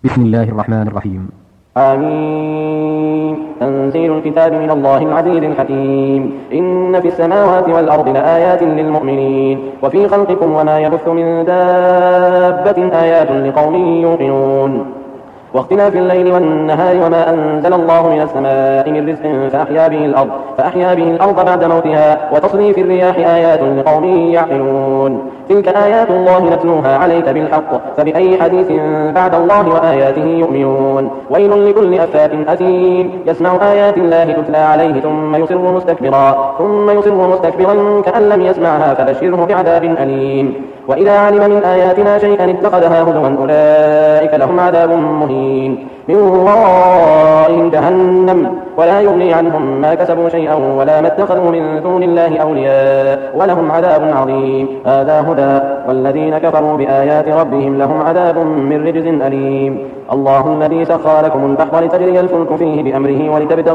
بسم الله الرحمن الرحيم. آمين. تنزيل الكتاب من الله العزيز الحكيم. إن في السماوات والأرض لآيات للمؤمنين وفي خلقكم وما يبث من دابة آيات لقوم يوقنون واختلاف الليل والنهار وما أنزل الله من السماء من رزق فأحيا به الأرض بعد موتها وتصريف الرياح آيات لقوم يعقلون. تلك آيات الله نتلوها عليك بالحق فبأي حديث بعد الله وآياته يؤمنون. ويل لكل أفاك أثيم يسمع آيات الله تتلى عليه ثم يصر مستكبرا كأن لم يسمعها فبشره بعذاب أليم. وإذا علم من آياتنا شيئا اتخذها هزوا أولئك لهم عذاب مهين من ورائهم جهنم ولا يغني عنهم ما كسبوا شيئا ولا ما اتخذوا من دون الله أولياء ولهم عذاب عظيم. هذا هدى والذين كفروا بآيات ربهم لهم عذاب من رجز أليم. الله الذي سخر لكم البحر لتجري الفلك فيه بأمره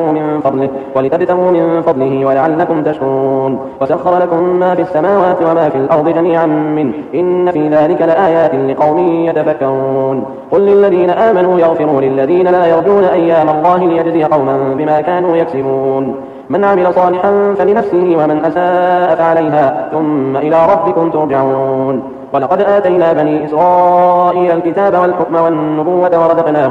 ولتبتغوا من فضله ولعلكم تشكرون. وسخر لكم ما في السماوات وما في الأرض جميعا منه إن في ذلك لآيات لقوم يتفكرون. قل للذين آمنوا يغفروا للذين لا يرجون أيام الله ليجزي قوما بما كانوا يكسبون. من عمل صالحا فلنفسه ومن أساء فعليها ثم إلى ربكم ترجعون. ولقد آتينا بني إسرائيل الكتاب والحكم والنبوة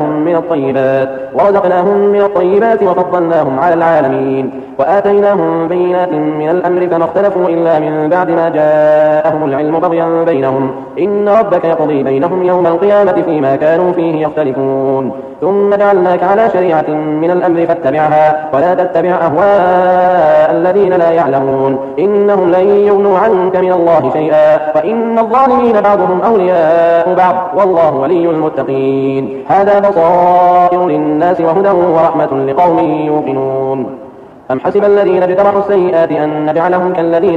ورزقناهم من الطيبات وفضلناهم على العالمين وآتيناهم بينات من الأمر فما اختلفوا إلا من بعد ما جاءهم العلم بغيا بينهم إن ربك يقضي بينهم يوم القيامة فيما كانوا فيه يختلفون. ثم جعلناك على شريعة من الأمر فاتبعها ولا تتبع أهواء الذين لا يعلمون إنهم لن يغنوا عنك من الله شيئا وإن الظالمين بعضهم أولياء بعض والله ولي المتقين. هذا بصائر للناس وهدى ورحمة لقوم يوقنون. أم حسب الذين اجترحوا السيئات أن نجعلهم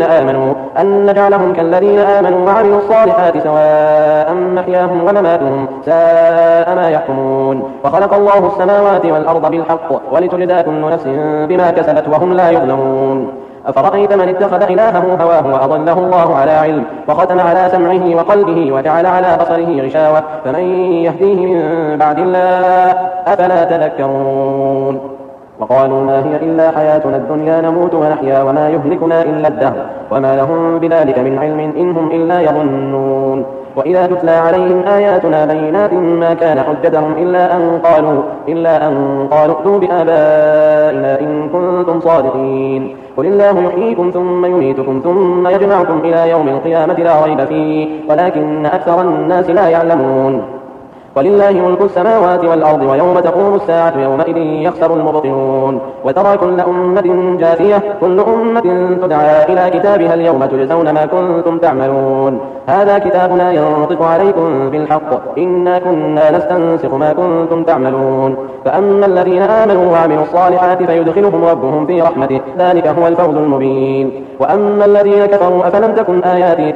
كالذين آمنوا وعملوا الصالحات سواء محياهم ومماتهم ساء ما يحكمون. وخلق الله السماوات والأرض بالحق ولتجزى كل نفس بما كسبت وهم لا يظلمون. أفرأيت من اتخذ إلهه هواه وأضله الله على علم وختم على سمعه وقلبه وجعل على بصره غشاوة فمن يهديه من بعد الله أفلا تذكرون. وقالوا ما هي إلا حياتنا الدنيا نموت ونحيا وما يهلكنا إلا الدهر وما لهم بذلك من علم إن هم إلا يظنون. وإذا تتلى عليهم آياتنا بينات ما كان حجتهم إلا أن قالوا ائتوا بآبائنا إن كنتم صادقين. قل الله يحييكم ثم يميتكم ثم يجمعكم إلى يوم القيامة لا ريب فيه ولكن أكثر الناس لا يعلمون. ولله ملك السماوات والأرض ويوم تقوم الساعة يومئذ يخسر المبطلون. وترى كل أمة جاثية كل أمة تدعى إلى كتابها اليوم تجزون ما كنتم تعملون. هذا كتابنا ينطق عليكم بالحق إنا كنا نستنسخ ما كنتم تعملون. فأما الذين آمنوا وعملوا الصالحات فيدخلهم ربهم في رحمته ذلك هو الفوز المبين. وأما الذين كفروا أفلم تكن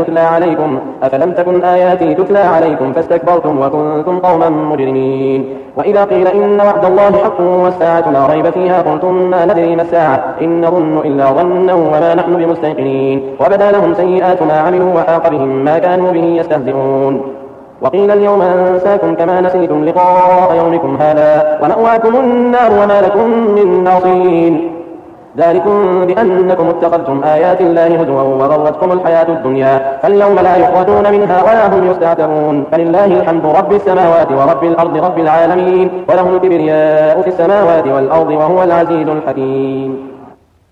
آياتي تتلى عليكم فاستكبرتم وكنتم قوما مجرمين. وإذا قيل إن وعد الله حق والساعة لا ريب فيها قلتم ما ندري ما الساعة إن نظن إلا ظنا وما نحن بمستيقنين. وبدا لهم سيئات ما عملوا وحاق بهم ما كانوا به يستهزئون. وقيل اليوم ننساكم كما نسيتم لقاء يومكم هذا ومأواكم النار وما لكم من ناصرين. ذلكم بأنكم اتخذتم آيات الله هزوا وغرتكم الحياة الدنيا فاليوم لا يخرجون منها ولا هم يستعتبون. فلله الحمد رب السماوات ورب الأرض رب العالمين وله الكبرياء في السماوات والأرض وهو العزيز الحكيم.